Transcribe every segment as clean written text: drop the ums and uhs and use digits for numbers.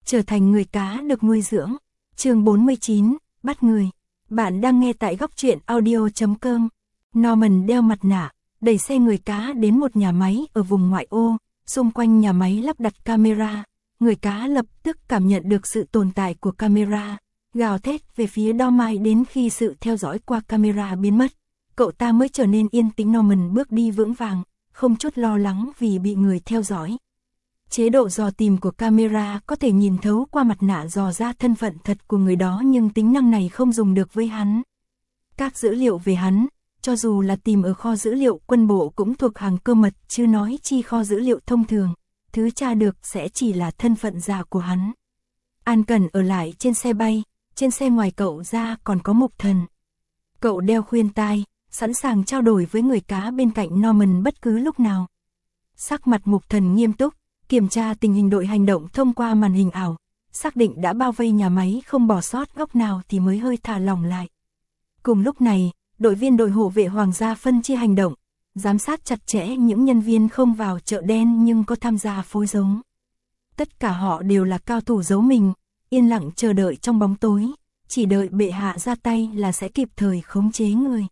trở thành người cá được nuôi dưỡng. Chương 49, bắt người. Bạn đang nghe tại góc truyện audio.com. Norman đeo mặt nạ, đẩy xe người cá đến một nhà máy ở vùng ngoại ô, xung quanh nhà máy lắp đặt camera. Người cá lập tức cảm nhận được sự tồn tại của camera, gào thét về phía Dormy đến khi sự theo dõi qua camera biến mất. Cậu ta mới trở nên yên tĩnh. Norman bước đi vững vàng, không chút lo lắng vì bị người theo dõi. Chế độ dò tìm của camera có thể nhìn thấu qua mặt nạ dò ra thân phận thật của người đó, nhưng tính năng này không dùng được với hắn. Các dữ liệu về hắn, cho dù là tìm ở kho dữ liệu quân bộ cũng thuộc hàng cơ mật, chứ nói chi kho dữ liệu thông thường. Thứ tra được sẽ chỉ là thân phận giả của hắn. An cần ở lại trên xe bay, trên xe ngoài cậu ra còn có Mục Thần. Cậu đeo khuyên tai, sẵn sàng trao đổi với người cá bên cạnh Norman bất cứ lúc nào. Sắc mặt Mục Thần nghiêm túc, kiểm tra tình hình đội hành động thông qua màn hình ảo, xác định đã bao vây nhà máy không bỏ sót góc nào thì mới hơi thả lỏng lại. Cùng lúc này, đội viên đội hộ vệ hoàng gia phân chia hành động, giám sát chặt chẽ những nhân viên không vào chợ đen nhưng có tham gia phối giống. Tất cả họ đều là cao thủ giấu mình, yên lặng chờ đợi trong bóng tối, chỉ đợi bệ hạ ra tay là sẽ kịp thời khống chế người.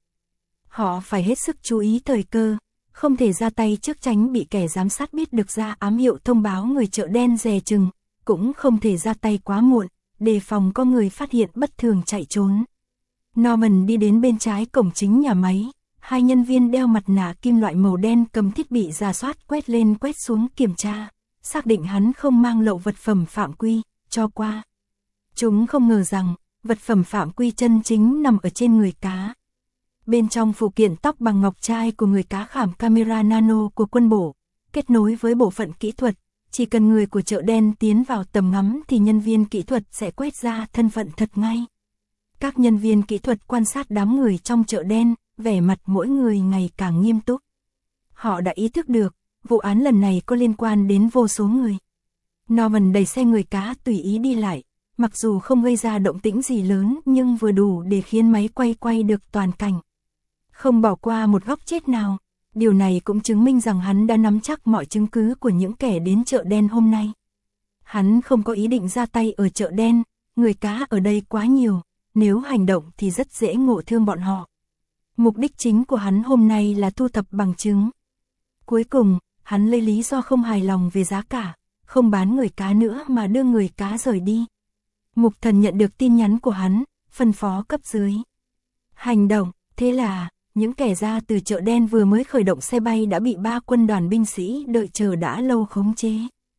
Họ phải hết sức chú ý thời cơ, không thể ra tay trước tránh bị kẻ giám sát biết được ra ám hiệu thông báo người chợ đen dè chừng, cũng không thể ra tay quá muộn, đề phòng có người phát hiện bất thường chạy trốn. Norman đi đến bên trái cổng chính nhà máy, hai nhân viên đeo mặt nạ kim loại màu đen cầm thiết bị rà soát quét lên quét xuống kiểm tra, xác định hắn không mang lậu vật phẩm phạm quy, cho qua. Chúng không ngờ rằng, vật phẩm phạm quy chân chính nằm ở trên người cá. Bên trong phụ kiện tóc bằng ngọc trai của người cá khảm camera nano của quân bộ, kết nối với bộ phận kỹ thuật, chỉ cần người của chợ đen tiến vào tầm ngắm thì nhân viên kỹ thuật sẽ quét ra thân phận thật ngay. Các nhân viên kỹ thuật quan sát đám người trong chợ đen, vẻ mặt mỗi người ngày càng nghiêm túc. Họ đã ý thức được, vụ án lần này có liên quan đến vô số người. Norman đẩy xe người cá tùy ý đi lại, mặc dù không gây ra động tĩnh gì lớn nhưng vừa đủ để khiến máy quay được toàn cảnh. Không bỏ qua một góc chết nào, điều này cũng chứng minh rằng hắn đã nắm chắc mọi chứng cứ của những kẻ đến chợ đen hôm nay. Hắn không có ý định ra tay ở chợ đen, người cá ở đây quá nhiều, nếu hành động thì rất dễ ngộ thương bọn họ. Mục đích chính của hắn hôm nay là thu thập bằng chứng. Cuối cùng, hắn lấy lý do không hài lòng về giá cả, không bán người cá nữa mà đưa người cá rời đi. Mục Thần nhận được tin nhắn của hắn, phân phó cấp dưới hành động, thế là những kẻ ra từ chợ đen vừa mới khởi động xe bay đã bị 3 quân đoàn binh sĩ đợi chờ đã lâu khống chế.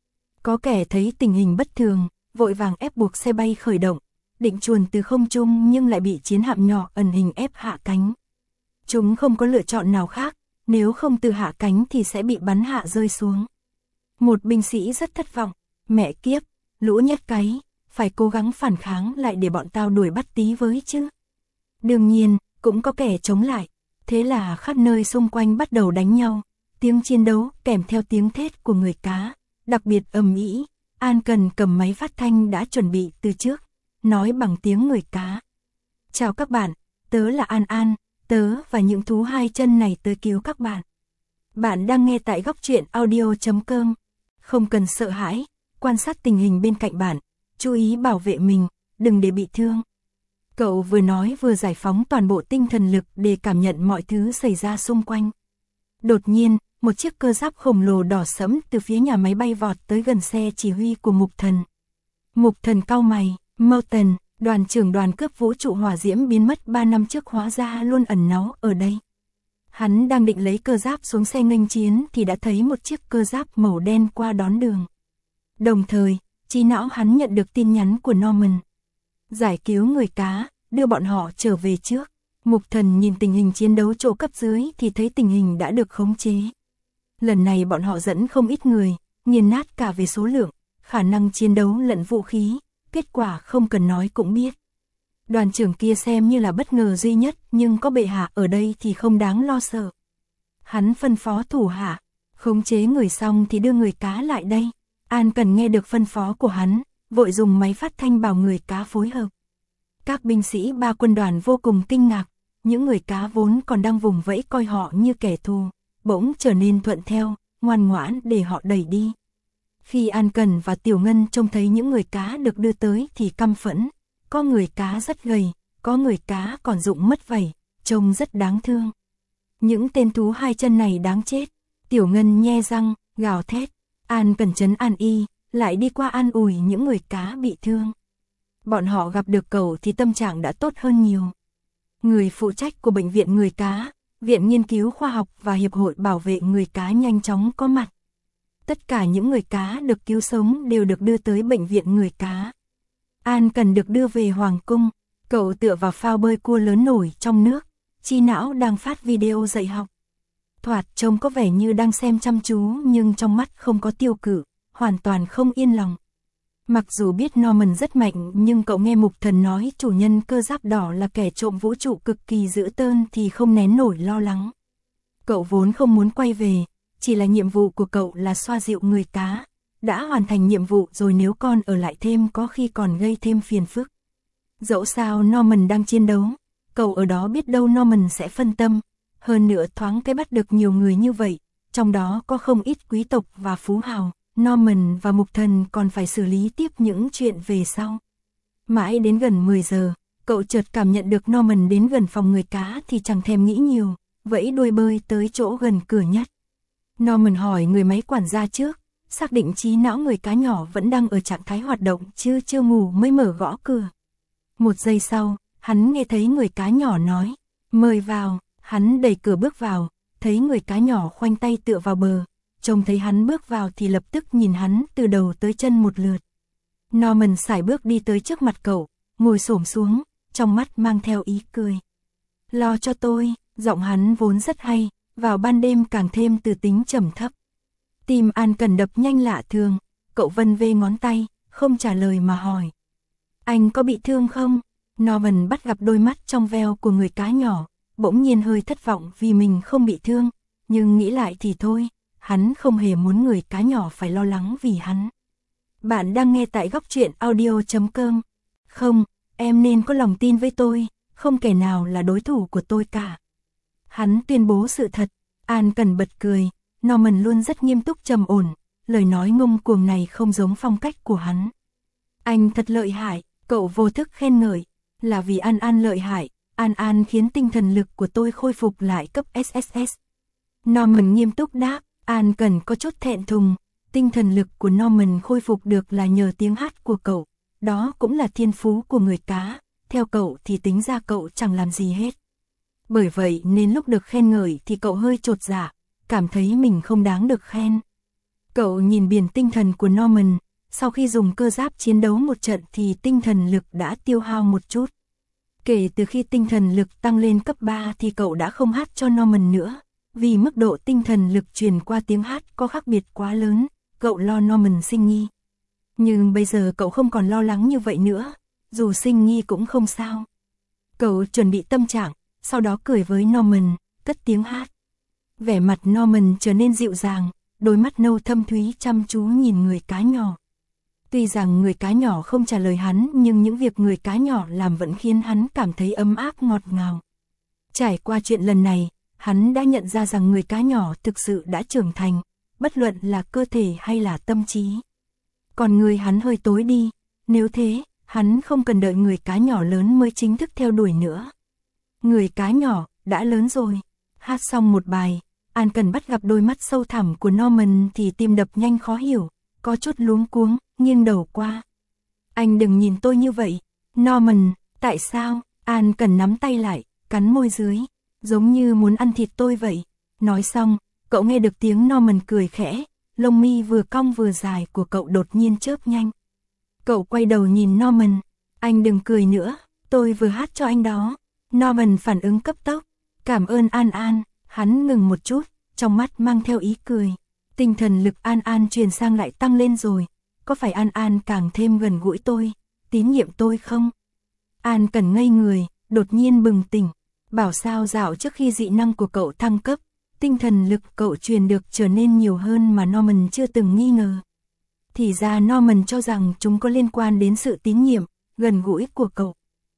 Có kẻ thấy tình hình bất thường, vội vàng ép buộc xe bay khởi động, định chuồn từ không trung nhưng lại bị chiến hạm nhỏ ẩn hình ép hạ cánh. Chúng không có lựa chọn nào khác, nếu không từ hạ cánh thì sẽ bị bắn hạ rơi xuống. Một binh sĩ rất thất vọng, mẹ kiếp, lũ nhát cái, phải cố gắng phản kháng lại để bọn tao đuổi bắt tí với chứ. Đương nhiên, cũng có kẻ chống lại, thế là khắp nơi xung quanh bắt đầu đánh nhau, tiếng chiến đấu kèm theo tiếng thét của người cá, đặc biệt ầm ĩ. An Cần cầm máy phát thanh đã chuẩn bị từ trước, nói bằng tiếng người cá. Chào các bạn, tớ là An An, tớ và những thú hai chân này tới cứu các bạn. Bạn đang nghe tại góc truyện audio.com. Không cần sợ hãi, quan sát tình hình bên cạnh bạn, chú ý bảo vệ mình, đừng để bị thương. Cậu vừa nói vừa giải phóng toàn bộ tinh thần lực để cảm nhận mọi thứ xảy ra xung quanh. Đột nhiên, một chiếc cơ giáp khổng lồ đỏ sẫm từ phía nhà máy bay vọt tới gần xe chỉ huy của Mục Thần. Mục Thần cau mày, Morton, đoàn trưởng đoàn cướp vũ trụ hỏa diễm biến mất 3 năm trước hóa ra luôn ẩn náu ở đây. Hắn đang định lấy cơ giáp xuống xe nghênh chiến thì đã thấy một chiếc cơ giáp màu đen qua đón đường. Đồng thời, trí não hắn nhận được tin nhắn của Norman. Giải cứu người cá, đưa bọn họ trở về trước. Mục Thần nhìn tình hình chiến đấu chỗ cấp dưới thì thấy tình hình đã được khống chế. Lần này bọn họ dẫn không ít người, nghiền nát cả về số lượng, khả năng chiến đấu lẫn vũ khí, kết quả không cần nói cũng biết. Đoàn trưởng kia xem như là bất ngờ duy nhất, nhưng có bệ hạ ở đây thì không đáng lo sợ. Hắn phân phó thủ hạ, khống chế người xong thì đưa người cá lại đây. An Cần nghe được phân phó của hắn, vội dùng máy phát thanh bảo người cá phối hợp. Các binh sĩ 3 quân đoàn vô cùng kinh ngạc, những người cá vốn còn đang vùng vẫy coi họ như kẻ thù, bỗng trở nên thuận theo, ngoan ngoãn để họ đẩy đi. Khi An Cần và Tiểu Ngân trông thấy những người cá được đưa tới thì căm phẫn, có người cá rất gầy, có người cá còn rụng mất vảy, trông rất đáng thương. Những tên thú hai chân này đáng chết. Tiểu Ngân nhe răng, gào thét. An Cần trấn an y, lại đi qua an ủi những người cá bị thương. Bọn họ gặp được cậu thì tâm trạng đã tốt hơn nhiều. Người phụ trách của bệnh viện người cá, Viện Nghiên cứu Khoa học và Hiệp hội Bảo vệ người cá nhanh chóng có mặt. Tất cả những người cá được cứu sống đều được đưa tới bệnh viện người cá. An Cần được đưa về Hoàng cung, cậu tựa vào phao bơi cua lớn nổi trong nước, trí não đang phát video dạy học. Thoạt trông có vẻ như đang xem chăm chú nhưng trong mắt không có tiêu cự, hoàn toàn không yên lòng. Mặc dù biết Norman rất mạnh nhưng cậu nghe Mục Thần nói chủ nhân cơ giáp đỏ là kẻ trộm vũ trụ cực kỳ dữ tợn thì không nén nổi lo lắng. Cậu vốn không muốn quay về, chỉ là nhiệm vụ của cậu là xoa dịu người cá. Đã hoàn thành nhiệm vụ rồi nếu con ở lại thêm có khi còn gây thêm phiền phức. Dẫu sao Norman đang chiến đấu, cậu ở đó biết đâu Norman sẽ phân tâm. Hơn nữa thoáng cái bắt được nhiều người như vậy, trong đó có không ít quý tộc và phú hào. Norman và Mục Thần còn phải xử lý tiếp những chuyện về sau. Mãi đến gần 10 giờ, cậu chợt cảm nhận được Norman đến gần phòng người cá thì chẳng thèm nghĩ nhiều, vẫy đuôi bơi tới chỗ gần cửa nhất. Norman hỏi người máy quản gia trước, xác định trí não người cá nhỏ vẫn đang ở trạng thái hoạt động chưa ngủ mới mở gõ cửa. Một giây sau, hắn nghe thấy người cá nhỏ nói, mời vào, hắn đẩy cửa bước vào, thấy người cá nhỏ khoanh tay tựa vào bờ. Trông thấy hắn bước vào thì lập tức nhìn hắn từ đầu tới chân một lượt. Norman sải bước đi tới trước mặt cậu, ngồi xổm xuống, trong mắt mang theo ý cười. Lo cho tôi, giọng hắn vốn rất hay, vào ban đêm càng thêm từ tính trầm thấp. Tim An Cần đập nhanh lạ thường, cậu vân vê ngón tay, không trả lời mà hỏi. Anh có bị thương không? Norman bắt gặp đôi mắt trong veo của người cá nhỏ, bỗng nhiên hơi thất vọng vì mình không bị thương, nhưng nghĩ lại thì thôi. Hắn không hề muốn người cá nhỏ phải lo lắng vì hắn. Bạn đang nghe tại góc truyện audio.com. Không, em nên có lòng tin với tôi, không kẻ nào là đối thủ của tôi cả. Hắn tuyên bố sự thật. An Cần bật cười, Norman luôn rất nghiêm túc trầm ổn, lời nói ngông cuồng này không giống phong cách của hắn. Anh thật lợi hại, cậu vô thức khen ngợi, là vì An An lợi hại, An An khiến tinh thần lực của tôi khôi phục lại cấp SSS. Norman nghiêm túc đáp. An Cần có chút thẹn thùng, tinh thần lực của Norman khôi phục được là nhờ tiếng hát của cậu, đó cũng là thiên phú của người cá, theo cậu thì tính ra cậu chẳng làm gì hết. Bởi vậy nên lúc được khen ngợi thì cậu hơi chột dạ, cảm thấy mình không đáng được khen. Cậu nhìn biển tinh thần của Norman, sau khi dùng cơ giáp chiến đấu một trận thì tinh thần lực đã tiêu hao một chút. Kể từ khi tinh thần lực tăng lên cấp 3 thì cậu đã không hát cho Norman nữa. Vì mức độ tinh thần lực truyền qua tiếng hát có khác biệt quá lớn, cậu lo Norman sinh nghi. Nhưng bây giờ cậu không còn lo lắng như vậy nữa, dù sinh nghi cũng không sao. Cậu chuẩn bị tâm trạng, sau đó cười với Norman, cất tiếng hát. Vẻ mặt Norman trở nên dịu dàng, đôi mắt nâu thâm thúy chăm chú nhìn người cá nhỏ. Tuy rằng người cá nhỏ không trả lời hắn nhưng những việc người cá nhỏ làm vẫn khiến hắn cảm thấy ấm áp ngọt ngào. Trải qua chuyện lần này, hắn đã nhận ra rằng người cá nhỏ thực sự đã trưởng thành, bất luận là cơ thể hay là tâm trí. Còn người hắn hơi tối đi, nếu thế, hắn không cần đợi người cá nhỏ lớn mới chính thức theo đuổi nữa. Người cá nhỏ, đã lớn rồi. Hát xong một bài, An Cần bắt gặp đôi mắt sâu thẳm của Norman thì tim đập nhanh khó hiểu, có chút luống cuống, nghiêng đầu qua. Anh đừng nhìn tôi như vậy. Norman, tại sao? An Cần nắm tay lại, cắn môi dưới. Giống như muốn ăn thịt tôi vậy. Nói xong, cậu nghe được tiếng Norman cười khẽ, lông mi vừa cong vừa dài của cậu đột nhiên chớp nhanh. Cậu quay đầu nhìn Norman, anh đừng cười nữa, tôi vừa hát cho anh đó. Norman phản ứng cấp tốc, cảm ơn An An, hắn ngừng một chút, trong mắt mang theo ý cười. Tinh thần lực An An truyền sang lại tăng lên rồi, có phải An An càng thêm gần gũi tôi, tín nhiệm tôi không? An Cần ngây người, đột nhiên bừng tỉnh. Bảo sao dạo trước khi dị năng của cậu thăng cấp, tinh thần lực cậu truyền được trở nên nhiều hơn mà Norman chưa từng nghi ngờ. Thì ra Norman cho rằng chúng có liên quan đến sự tín nhiệm, gần gũi của cậu.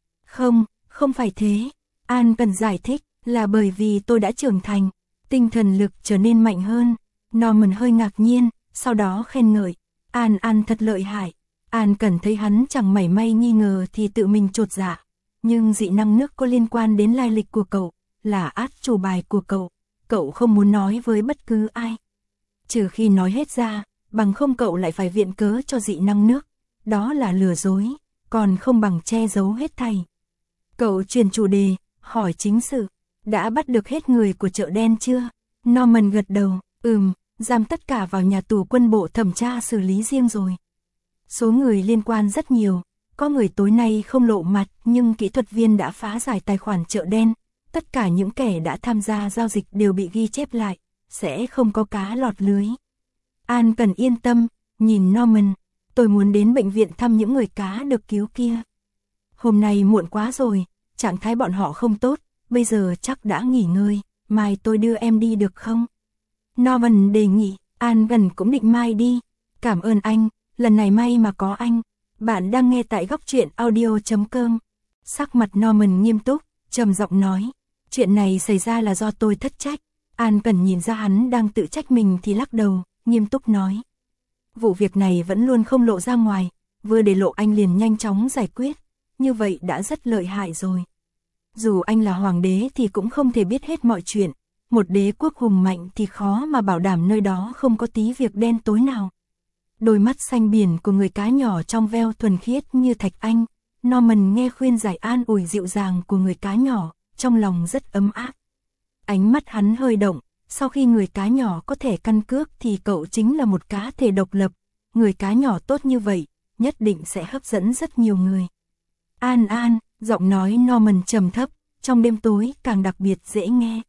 Không phải thế. An Cần giải thích, là bởi vì tôi đã trưởng thành, tinh thần lực trở nên mạnh hơn. Norman hơi ngạc nhiên, sau đó khen ngợi. An thật lợi hại. An Cẩn thấy hắn chẳng mảy may nghi ngờ thì tự mình chột dạ. Nhưng dị năng nước có liên quan đến lai lịch của cậu, là át chủ bài của cậu không muốn nói với bất cứ ai. Trừ khi nói hết ra, bằng không cậu lại phải viện cớ cho dị năng nước. Đó là lừa dối, còn không bằng che giấu hết thảy. Cậu chuyển chủ đề, hỏi chính sự. Đã bắt được hết người của chợ đen chưa? Norman gật đầu, giam tất cả vào nhà tù quân bộ thẩm tra xử lý riêng rồi. Số người liên quan rất nhiều, có người tối nay không lộ mặt nhưng kỹ thuật viên đã phá giải tài khoản chợ đen. Tất cả những kẻ đã tham gia giao dịch đều bị ghi chép lại, sẽ không có cá lọt lưới. An cần yên tâm, nhìn Norman, tôi muốn đến bệnh viện thăm những người cá được cứu kia. Hôm nay muộn quá rồi, trạng thái bọn họ không tốt, bây giờ chắc đã nghỉ ngơi, mai tôi đưa em đi được không? Norman đề nghị, An gần cũng định mai đi. Cảm ơn anh, lần này may mà có anh. Bạn đang nghe tại góc truyện audio.com. Sắc mặt Norman nghiêm túc, trầm giọng nói, chuyện này xảy ra là do tôi thất trách. An Cẩn nhìn ra hắn đang tự trách mình thì lắc đầu, nghiêm túc nói. Vụ việc này vẫn luôn không lộ ra ngoài, vừa để lộ anh liền nhanh chóng giải quyết, như vậy đã rất lợi hại rồi. Dù anh là hoàng đế thì cũng không thể biết hết mọi chuyện, một đế quốc hùng mạnh thì khó mà bảo đảm nơi đó không có tí việc đen tối nào. Đôi mắt xanh biển của người cá nhỏ trong veo thuần khiết như thạch anh, Norman nghe khuyên giải an ủi dịu dàng của người cá nhỏ, trong lòng rất ấm áp. Ánh mắt hắn hơi động, sau khi người cá nhỏ có thẻ căn cước thì cậu chính là một cá thể độc lập, người cá nhỏ tốt như vậy, nhất định sẽ hấp dẫn rất nhiều người. An, giọng nói Norman trầm thấp, trong đêm tối càng đặc biệt dễ nghe.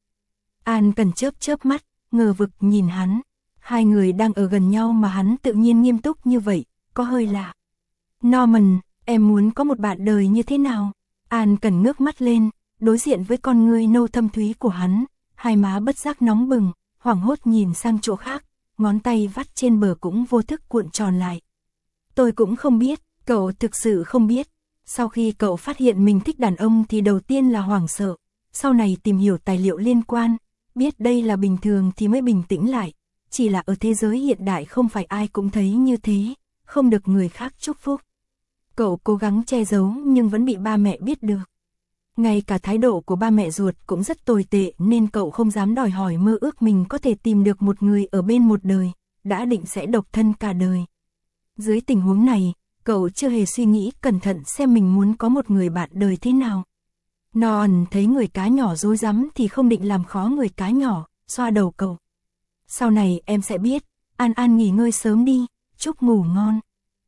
An cần chớp mắt, ngờ vực nhìn hắn. Hai người đang ở gần nhau mà hắn tự nhiên nghiêm túc như vậy, có hơi lạ. Norman, em muốn có một bạn đời như thế nào? An cần ngước mắt lên, đối diện với con ngươi nâu thâm thúy của hắn, hai má bất giác nóng bừng, hoảng hốt nhìn sang chỗ khác, ngón tay vắt trên bờ cũng vô thức cuộn tròn lại. Tôi cũng không biết, cậu thực sự không biết. Sau khi cậu phát hiện mình thích đàn ông thì đầu tiên là hoảng sợ, sau này tìm hiểu tài liệu liên quan, biết đây là bình thường thì mới bình tĩnh lại. Chỉ là ở thế giới hiện đại không phải ai cũng thấy như thế, không được người khác chúc phúc. Cậu cố gắng che giấu nhưng vẫn bị ba mẹ biết được. Ngay cả thái độ của ba mẹ ruột cũng rất tồi tệ nên cậu không dám đòi hỏi mơ ước mình có thể tìm được một người ở bên một đời, đã định sẽ độc thân cả đời. Dưới tình huống này, cậu chưa hề suy nghĩ cẩn thận xem mình muốn có một người bạn đời thế nào. Norman thấy người cá nhỏ rối rắm thì không định làm khó người cá nhỏ, xoa đầu cậu. Sau này em sẽ biết, An nghỉ ngơi sớm đi, chúc ngủ ngon.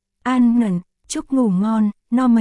An chúc ngủ ngon,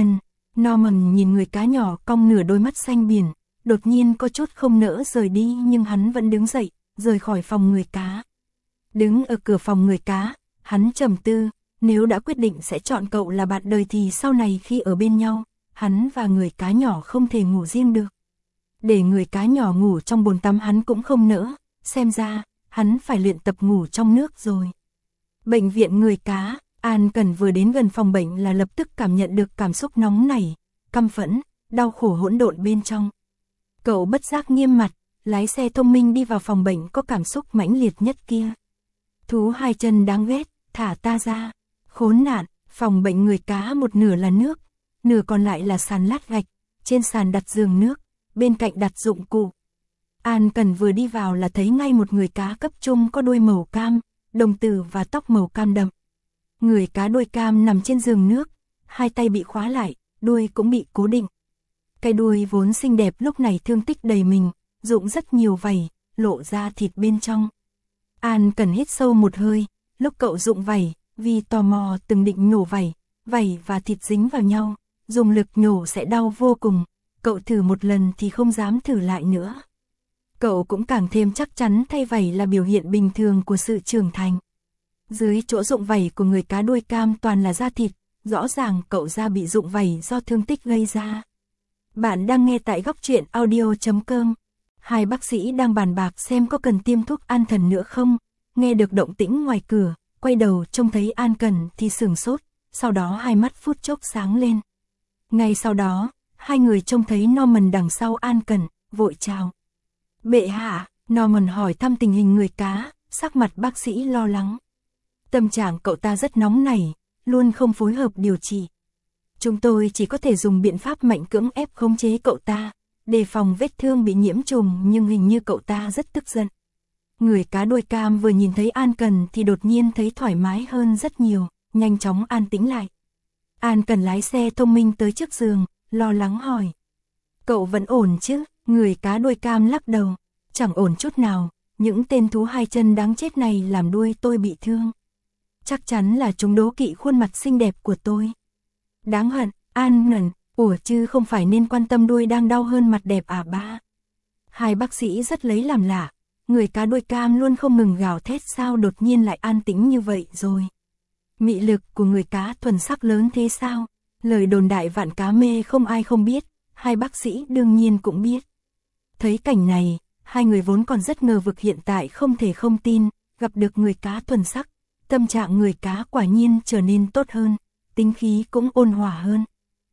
Norman nhìn người cá nhỏ cong nửa đôi mắt xanh biển, đột nhiên có chút không nỡ rời đi nhưng hắn vẫn đứng dậy, rời khỏi phòng người cá. Đứng ở cửa phòng người cá, hắn trầm tư, nếu đã quyết định sẽ chọn cậu là bạn đời thì sau này khi ở bên nhau, hắn và người cá nhỏ không thể ngủ riêng được. Để người cá nhỏ ngủ trong bồn tắm hắn cũng không nỡ, xem ra hắn phải luyện tập ngủ trong nước rồi. Bệnh viện người cá, An Cẩn vừa đến gần phòng bệnh là lập tức cảm nhận được cảm xúc nóng nảy, căm phẫn, đau khổ hỗn độn bên trong. Cậu bất giác nghiêm mặt, lái xe thông minh đi vào phòng bệnh có cảm xúc mãnh liệt nhất kia. Thú hai chân đáng ghét, thả ta ra. Khốn nạn, phòng bệnh người cá một nửa là nước, nửa còn lại là sàn lát gạch, trên sàn đặt giường nước, bên cạnh đặt dụng cụ. An Cẩn vừa đi vào là thấy ngay một người cá cấp trung có đuôi màu cam, đồng tử và tóc màu cam đậm. Người cá đuôi cam nằm trên giường nước, hai tay bị khóa lại, đuôi cũng bị cố định. Cái đuôi vốn xinh đẹp lúc này thương tích đầy mình, rụng rất nhiều vảy, lộ ra thịt bên trong. An Cẩn hít sâu một hơi, lúc cậu rụng vảy, vì tò mò từng định nhổ vảy và thịt dính vào nhau, dùng lực nhổ sẽ đau vô cùng, cậu thử một lần thì không dám thử lại nữa. Cậu cũng càng thêm chắc chắn thay vảy là biểu hiện bình thường của sự trưởng thành. Dưới chỗ rụng vảy của người cá đuôi cam toàn là da thịt, rõ ràng cậu da bị rụng vảy do thương tích gây ra. Bạn đang nghe tại góc truyện audio.com. Hai bác sĩ đang bàn bạc xem có cần tiêm thuốc an thần nữa không, nghe được động tĩnh ngoài cửa, quay đầu trông thấy An Cẩn thì sửng sốt, sau đó hai mắt phút chốc sáng lên. Ngay sau đó, hai người trông thấy Norman đằng sau An Cẩn, vội chào. Bệ hạ, Norman hỏi thăm tình hình người cá, sắc mặt bác sĩ lo lắng. Tâm trạng cậu ta rất nóng nảy, luôn không phối hợp điều trị. Chúng tôi chỉ có thể dùng biện pháp mạnh cưỡng ép khống chế cậu ta, đề phòng vết thương bị nhiễm trùng, nhưng hình như cậu ta rất tức giận. Người cá đuôi cam vừa nhìn thấy An Cần thì đột nhiên thấy thoải mái hơn rất nhiều, nhanh chóng an tĩnh lại. An Cần lái xe thông minh tới trước giường, lo lắng hỏi. Cậu vẫn ổn chứ? Người cá đuôi cam lắc đầu. Chẳng ổn chút nào, những tên thú hai chân đáng chết này làm đuôi tôi bị thương. Chắc chắn là chúng đố kỵ khuôn mặt xinh đẹp của tôi. Đáng hận, An ngẩn, ủa chứ không phải nên quan tâm đuôi đang đau hơn mặt đẹp à ba? Hai bác sĩ rất lấy làm lạ, người cá đuôi cam luôn không ngừng gào thét sao đột nhiên lại an tĩnh như vậy rồi. Mị lực của người cá thuần sắc lớn thế sao? Lời đồn đại vạn cá mê không ai không biết, hai bác sĩ đương nhiên cũng biết. Thấy cảnh này, hai người vốn còn rất ngờ vực hiện tại không thể không tin, gặp được người cá thuần sắc, tâm trạng người cá quả nhiên trở nên tốt hơn, tính khí cũng ôn hòa hơn.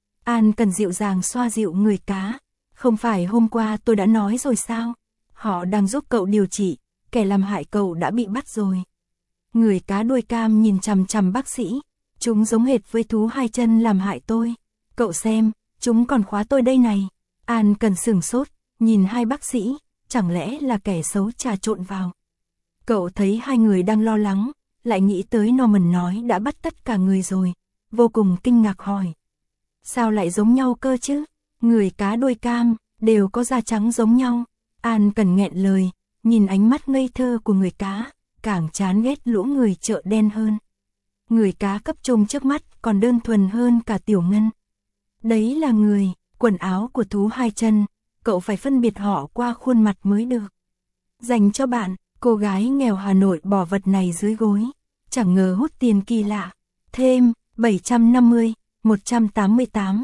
An Cần dịu dàng xoa dịu người cá, không phải hôm qua tôi đã nói rồi sao? Họ đang giúp cậu điều trị, kẻ làm hại cậu đã bị bắt rồi. Người cá đuôi cam nhìn chằm chằm bác sĩ, chúng giống hệt với thú hai chân làm hại tôi. Cậu xem, chúng còn khóa tôi đây này. An Cần sửng sốt, nhìn hai bác sĩ, chẳng lẽ là kẻ xấu trà trộn vào. Cậu thấy hai người đang lo lắng, lại nghĩ tới Norman nói đã bắt tất cả người rồi, vô cùng kinh ngạc hỏi. Sao lại giống nhau cơ chứ? Người cá đuôi cam, đều có da trắng giống nhau. An Cần nghẹn lời, nhìn ánh mắt ngây thơ của người cá, càng chán ghét lũ người chợ đen hơn. Người cá cấp trung trước mắt còn đơn thuần hơn cả Tiểu Ngân. Đấy là người, quần áo của thú hai chân, cậu phải phân biệt họ qua khuôn mặt mới được. Dành cho bạn, cô gái nghèo Hà Nội bỏ vật này dưới gối, chẳng ngờ hút tiền kỳ lạ. Thêm, 750, 188,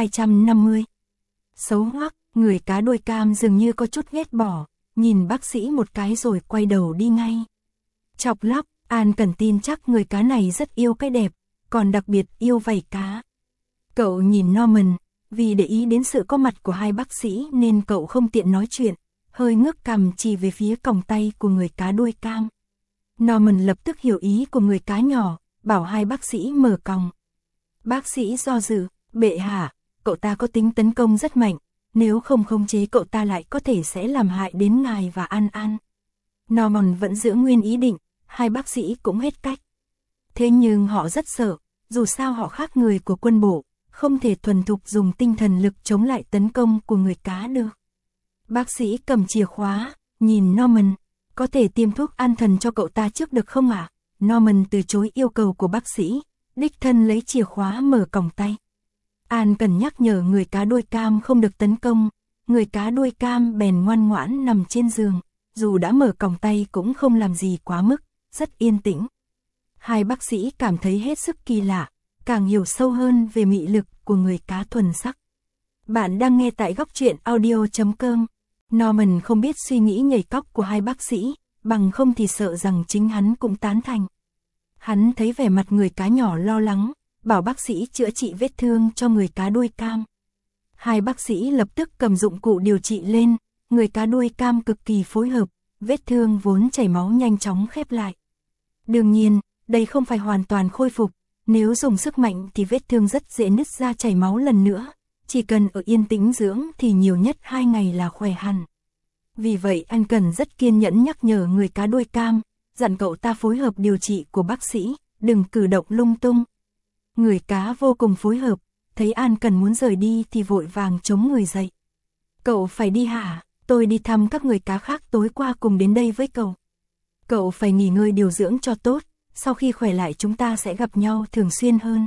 250. Xấu hoắc, người cá đuôi cam dường như có chút ghét bỏ, nhìn bác sĩ một cái rồi quay đầu đi ngay. Chọc lóc, An Cần tin chắc người cá này rất yêu cái đẹp, còn đặc biệt yêu vảy cá. Cậu nhìn Norman, vì để ý đến sự có mặt của hai bác sĩ nên cậu không tiện nói chuyện, hơi ngước cằm chỉ về phía còng tay của người cá đuôi cam. Norman lập tức hiểu ý của người cá nhỏ, bảo hai bác sĩ mở còng. Bác sĩ do dự, bệ hạ, cậu ta có tính tấn công rất mạnh, nếu không khống chế cậu ta lại có thể sẽ làm hại đến ngài và An An. Norman vẫn giữ nguyên ý định, hai bác sĩ cũng hết cách. Thế nhưng họ rất sợ, dù sao họ khác người của quân bộ, không thể thuần thục dùng tinh thần lực chống lại tấn công của người cá được. Bác sĩ cầm chìa khóa, nhìn Norman, có thể tiêm thuốc an thần cho cậu ta trước được không ạ? Norman từ chối yêu cầu của bác sĩ, đích thân lấy chìa khóa mở còng tay. An cần nhắc nhở người cá đuôi cam không được tấn công, người cá đuôi cam bèn ngoan ngoãn nằm trên giường, dù đã mở còng tay cũng không làm gì quá mức, rất yên tĩnh. Hai bác sĩ cảm thấy hết sức kỳ lạ, càng hiểu sâu hơn về mị lực của người cá thuần sắc. Bạn đang nghe tại góc truyện audio.com. Norman không biết suy nghĩ nhảy cóc của hai bác sĩ, bằng không thì sợ rằng chính hắn cũng tán thành. Hắn thấy vẻ mặt người cá nhỏ lo lắng, bảo bác sĩ chữa trị vết thương cho người cá đuôi cam. Hai bác sĩ lập tức cầm dụng cụ điều trị lên, người cá đuôi cam cực kỳ phối hợp, vết thương vốn chảy máu nhanh chóng khép lại. Đương nhiên, đây không phải hoàn toàn khôi phục, nếu dùng sức mạnh thì vết thương rất dễ nứt ra chảy máu lần nữa, chỉ cần ở yên tĩnh dưỡng thì nhiều nhất 2 ngày là khỏe hẳn. Vì vậy anh cần rất kiên nhẫn nhắc nhở người cá đuôi cam, dặn cậu ta phối hợp điều trị của bác sĩ, đừng cử động lung tung. Người cá vô cùng phối hợp, thấy An Cần muốn rời đi thì vội vàng chống người dậy. Cậu phải đi hả? Tôi đi thăm các người cá khác tối qua cùng đến đây với cậu. Cậu phải nghỉ ngơi điều dưỡng cho tốt, sau khi khỏe lại chúng ta sẽ gặp nhau thường xuyên hơn.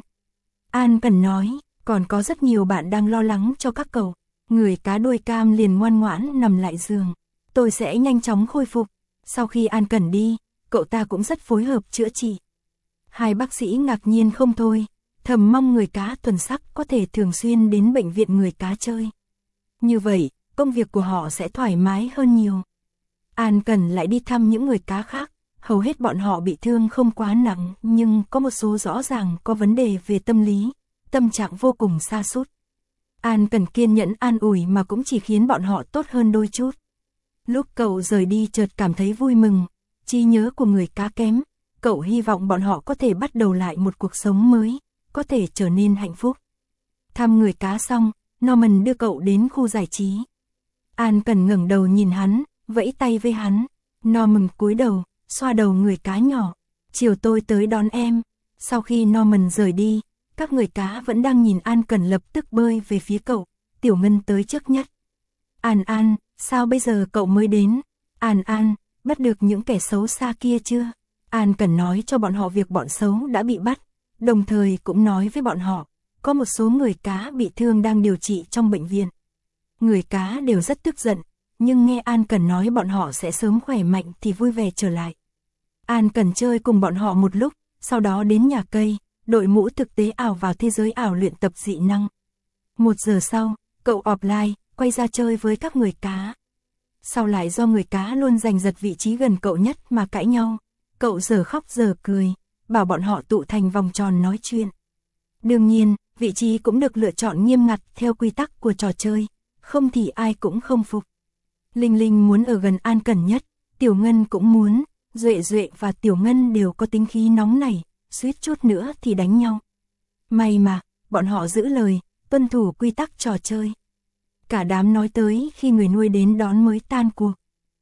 An Cần nói, còn có rất nhiều bạn đang lo lắng cho các cậu. Người cá đuôi cam liền ngoan ngoãn nằm lại giường. Tôi sẽ nhanh chóng khôi phục. Sau khi An Cần đi, cậu ta cũng rất phối hợp chữa trị. Hai bác sĩ ngạc nhiên không thôi, thầm mong người cá thuần sắc có thể thường xuyên đến bệnh viện người cá chơi. Như vậy, công việc của họ sẽ thoải mái hơn nhiều. An Cần lại đi thăm những người cá khác, hầu hết bọn họ bị thương không quá nặng, nhưng có một số rõ ràng có vấn đề về tâm lý, tâm trạng vô cùng sa sút. An Cần kiên nhẫn an ủi mà cũng chỉ khiến bọn họ tốt hơn đôi chút. Lúc cậu rời đi chợt cảm thấy vui mừng, trí nhớ của người cá kém, Cậu hy vọng bọn họ có thể bắt đầu lại một cuộc sống mới, có thể trở nên hạnh phúc. Thăm người cá xong, Norman đưa cậu đến khu giải trí. An Cần ngẩng đầu nhìn hắn, vẫy tay với hắn. Norman cúi đầu, xoa đầu người cá nhỏ. Chiều tôi tới đón em. Sau khi Norman rời đi, các người cá vẫn đang nhìn An Cần lập tức bơi về phía cậu. Tiểu Ngân tới trước nhất. An, sao bây giờ cậu mới đến? An, bắt được những kẻ xấu xa kia chưa? An Cần nói cho bọn họ việc bọn xấu đã bị bắt, đồng thời cũng nói với bọn họ, có một số người cá bị thương đang điều trị trong bệnh viện. Người cá đều rất tức giận, nhưng nghe An Cần nói bọn họ sẽ sớm khỏe mạnh thì vui vẻ trở lại. An Cần chơi cùng bọn họ một lúc, sau đó đến nhà cây, đội mũ thực tế ảo vào thế giới ảo luyện tập dị năng. 1 giờ sau, cậu offline, quay ra chơi với các người cá. Sau lại do người cá luôn giành giật vị trí gần cậu nhất mà cãi nhau, cậu giờ khóc giờ cười, bảo bọn họ tụ thành vòng tròn nói chuyện. Đương nhiên, vị trí cũng được lựa chọn nghiêm ngặt theo quy tắc của trò chơi, không thì ai cũng không phục. Linh Linh muốn ở gần An Cần nhất, Tiểu Ngân cũng muốn, Duệ và Tiểu Ngân đều có tính khí nóng nảy, suýt chút nữa thì đánh nhau. May mà, bọn họ giữ lời, tuân thủ quy tắc trò chơi. Cả đám nói tới khi người nuôi đến đón mới tan cuộc.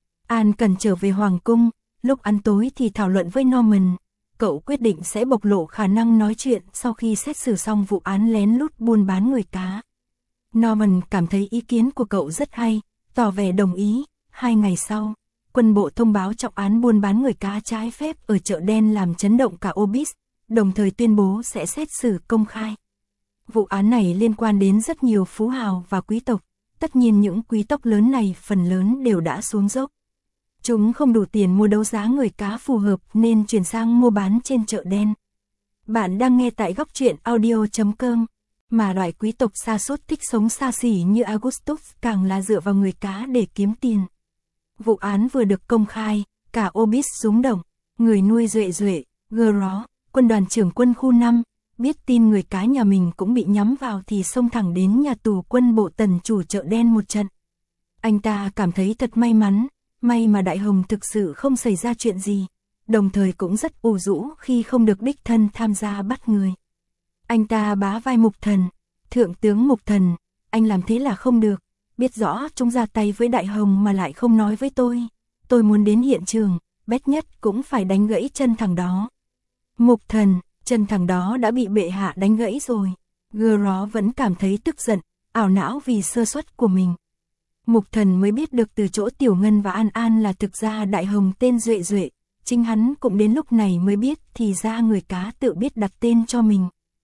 An Cần trở về Hoàng cung, lúc ăn tối thì thảo luận với Norman. Cậu quyết định sẽ bộc lộ khả năng nói chuyện sau khi xét xử xong vụ án lén lút buôn bán người cá. Norman cảm thấy ý kiến của cậu rất hay, tỏ vẻ đồng ý. 2 ngày sau, quân bộ thông báo trọng án buôn bán người cá trái phép ở chợ đen làm chấn động cả Obis, đồng thời tuyên bố sẽ xét xử công khai. Vụ án này liên quan đến rất nhiều phú hào và quý tộc, tất nhiên những quý tộc lớn này phần lớn đều đã xuống dốc. Chúng không đủ tiền mua đấu giá người cá phù hợp nên chuyển sang mua bán trên chợ đen. Bạn đang nghe tại góc truyện audio.com. Mà loại quý tộc sa sút thích sống xa xỉ như Augustus càng là dựa vào người cá để kiếm tiền. Vụ án vừa được công khai, cả Obis rúng động. Người nuôi Duệ, Gro, quân đoàn trưởng quân khu 5, biết tin người cá nhà mình cũng bị nhắm vào thì xông thẳng đến nhà tù quân bộ tần chủ chợ đen một trận. Anh ta cảm thấy thật may mắn, may mà Đại Hồng thực sự không xảy ra chuyện gì, đồng thời cũng rất ủ rũ khi không được đích thân tham gia bắt người. Anh ta bá vai Mục Thần, Thượng tướng Mục Thần, anh làm thế là không được, biết rõ chúng ra tay với Đại Hồng mà lại không nói với tôi muốn đến hiện trường, bét nhất cũng phải đánh gãy chân thằng đó. Mục Thần, chân thằng đó đã bị bệ hạ đánh gãy rồi. Gro vẫn cảm thấy tức giận, ảo não vì sơ suất của mình. Mục Thần mới biết được từ chỗ Tiểu Ngân và An là thực ra Đại Hồng tên Duệ, chính hắn cũng đến lúc này mới biết thì ra người cá tự biết đặt tên cho mình.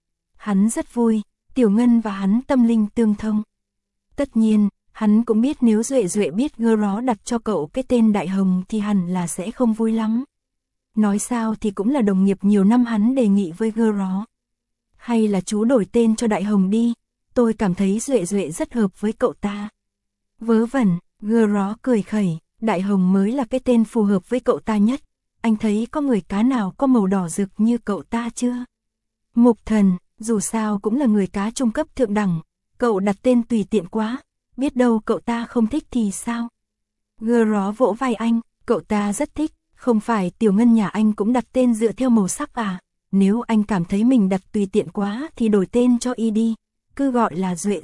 Hắn rất vui, Tiểu Ngân và hắn tâm linh tương thông. Tất nhiên, hắn cũng biết nếu Duệ biết Gro đặt cho cậu cái tên Đại Hồng thì hẳn là sẽ không vui lắm. Nói sao thì cũng là đồng nghiệp nhiều năm, hắn đề nghị với Gro. Hay là chú đổi tên cho Đại Hồng đi, tôi cảm thấy Duệ rất hợp với cậu ta. Vớ vẩn, Gro cười khẩy, Đại Hồng mới là cái tên phù hợp với cậu ta nhất. Anh thấy có người cá nào có màu đỏ rực như cậu ta chưa? Mục Thần, dù sao cũng là người cá trung cấp thượng đẳng, cậu đặt tên tùy tiện quá, biết đâu cậu ta không thích thì sao? Gro vỗ vai anh, cậu ta rất thích, không phải Tiểu Ngân nhà anh cũng đặt tên dựa theo màu sắc à? Nếu anh cảm thấy mình đặt tùy tiện quá thì đổi tên cho y đi, cứ gọi là Duệ.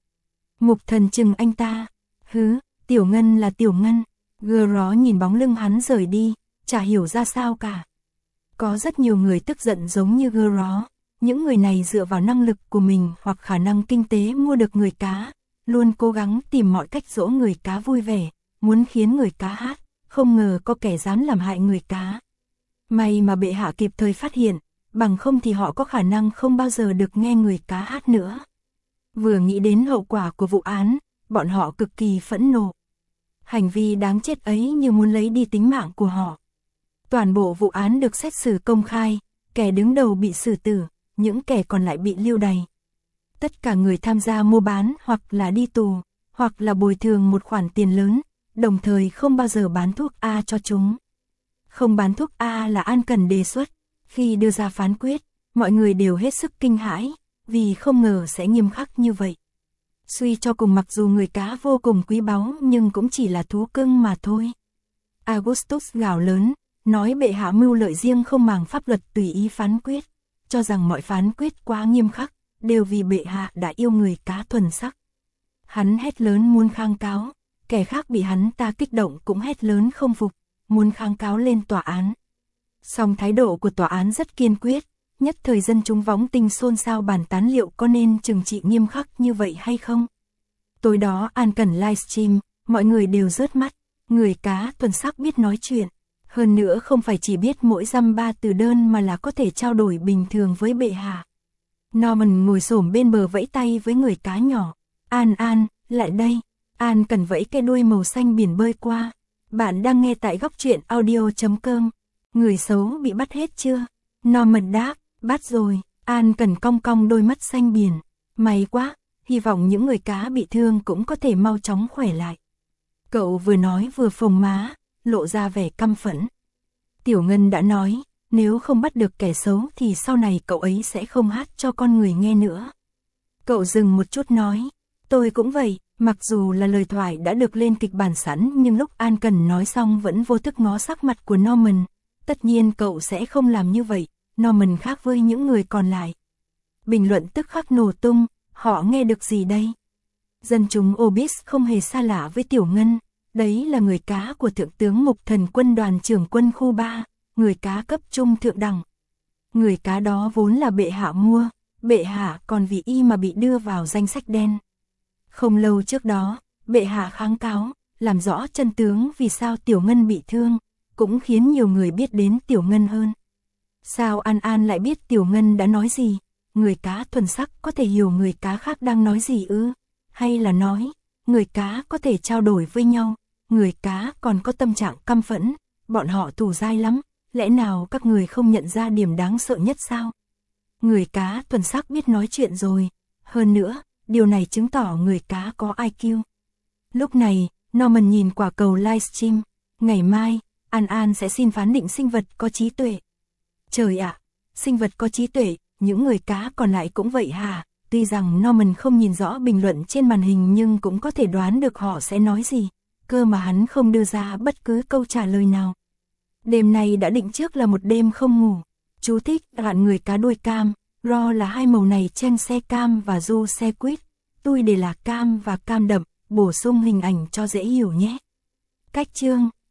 Mục Thần chừng anh ta, hứ, Tiểu Ngân là Tiểu Ngân. Gro nhìn bóng lưng hắn rời đi, chả hiểu ra sao cả. Có rất nhiều người tức giận giống như Gro. Những người này dựa vào năng lực của mình hoặc khả năng kinh tế mua được người cá, luôn cố gắng tìm mọi cách dỗ người cá vui vẻ, muốn khiến người cá hát, không ngờ có kẻ dám làm hại người cá. May mà bệ hạ kịp thời phát hiện, bằng không thì họ có khả năng không bao giờ được nghe người cá hát nữa. Vừa nghĩ đến hậu quả của vụ án, bọn họ cực kỳ phẫn nộ. Hành vi đáng chết ấy như muốn lấy đi tính mạng của họ. Toàn bộ vụ án được xét xử công khai, kẻ đứng đầu bị xử tử, những kẻ còn lại bị lưu đày. Tất cả người tham gia mua bán hoặc là đi tù, hoặc là bồi thường một khoản tiền lớn, đồng thời không bao giờ bán thuốc A cho chúng. Không bán thuốc A là An Cần đề xuất, khi đưa ra phán quyết, mọi người đều hết sức kinh hãi, vì không ngờ sẽ nghiêm khắc như vậy. Suy cho cùng mặc dù người cá vô cùng quý báu nhưng cũng chỉ là thú cưng mà thôi. Augustus gào lớn, nói bệ hạ mưu lợi riêng không màng pháp luật tùy ý phán quyết, cho rằng mọi phán quyết quá nghiêm khắc, đều vì bệ hạ đã yêu người cá thuần sắc. Hắn hét lớn muốn kháng cáo, kẻ khác bị hắn ta kích động cũng hét lớn không phục, muốn kháng cáo lên tòa án. Song thái độ của tòa án rất kiên quyết, nhất thời dân chúng võng tinh xôn xao bàn tán liệu có nên trừng trị nghiêm khắc như vậy hay không. Tối đó An Cẩn livestream, mọi người đều rớt mắt, người cá thuần sắc biết nói chuyện. Hơn nữa không phải chỉ biết mỗi dăm ba từ đơn mà là có thể trao đổi bình thường với bệ hạ. Norman ngồi xổm bên bờ vẫy tay với người cá nhỏ. An, lại đây. An Cẩn vẫy cái đuôi màu xanh biển bơi qua. Bạn đang nghe tại góc truyện audio.com. Người xấu bị bắt hết chưa? Norman đáp, bắt rồi. An Cẩn cong cong đôi mắt xanh biển. May quá, hy vọng những người cá bị thương cũng có thể mau chóng khỏe lại. Cậu vừa nói vừa phồng má, lộ ra vẻ căm phẫn. Tiểu Ngân đã nói, nếu không bắt được kẻ xấu thì sau này cậu ấy sẽ không hát cho con người nghe nữa. Cậu dừng một chút nói, tôi cũng vậy, mặc dù là lời thoại đã được lên kịch bản sẵn nhưng lúc An Cần nói xong vẫn vô thức ngó sắc mặt của Norman. Tất nhiên cậu sẽ không làm như vậy, Norman khác với những người còn lại. Bình luận tức khắc nổ tung, họ nghe được gì đây? Dân chúng Obis không hề xa lạ với Tiểu Ngân. Đấy là người cá của Thượng tướng Mục Thần Quân đoàn trưởng quân khu 3, người cá cấp trung thượng đẳng. Người cá đó vốn là bệ hạ mua, bệ hạ còn vì y mà bị đưa vào danh sách đen. Không lâu trước đó, bệ hạ kháng cáo, làm rõ chân tướng vì sao Tiểu Ngân bị thương, cũng khiến nhiều người biết đến Tiểu Ngân hơn. Sao An lại biết Tiểu Ngân đã nói gì? Người cá thuần sắc có thể hiểu người cá khác đang nói gì ư? Hay là nói, người cá có thể trao đổi với nhau? Người cá còn có tâm trạng căm phẫn, bọn họ thù dai lắm, lẽ nào các người không nhận ra điểm đáng sợ nhất sao? Người cá thuần sắc biết nói chuyện rồi, hơn nữa, điều này chứng tỏ người cá có IQ. Lúc này, Norman nhìn quả cầu livestream, ngày mai, An sẽ xin phán định sinh vật có trí tuệ. Trời ạ, sinh vật có trí tuệ, những người cá còn lại cũng vậy hả? Tuy rằng Norman không nhìn rõ bình luận trên màn hình nhưng cũng có thể đoán được họ sẽ nói gì. Cơ mà hắn không đưa ra bất cứ câu trả lời nào. Đêm này đã định trước là một đêm không ngủ. Chú thích đoạn người cá đuôi cam, Ro là hai màu này chen xe cam và Du xe quýt, tui để là cam và cam đậm, bổ sung hình ảnh cho dễ hiểu nhé. Cách chương